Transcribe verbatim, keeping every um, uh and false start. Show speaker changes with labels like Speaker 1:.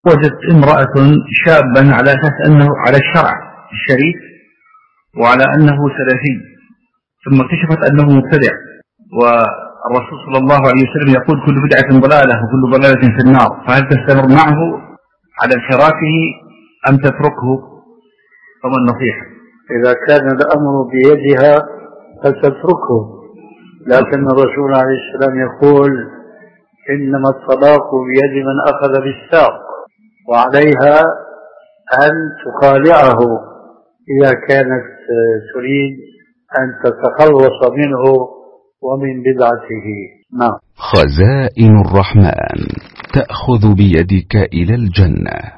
Speaker 1: وجدت امرأة شابا على أساس أنه على الشرع الشريف وعلى أنه سلفي، ثم اكتشفت أنه مبتدع، والرسول صلى الله عليه وسلم يقول كل بدعة ضلالة وكل ضلالة في النار، فهل تستمر معه على انحرافه أم تتركه؟ فما النصيحة؟
Speaker 2: إذا كان الأمر بيدها فتتركه، لكن الرسول عليه السلام يقول إنما الطلاق بيد من أخذ بالساق، وعليها أن تخالعه إذا كانت تريد أن تتخلص منه ومن بدعته. نعم.
Speaker 3: خزائن الرحمن تأخذ بيدك إلى الجنة.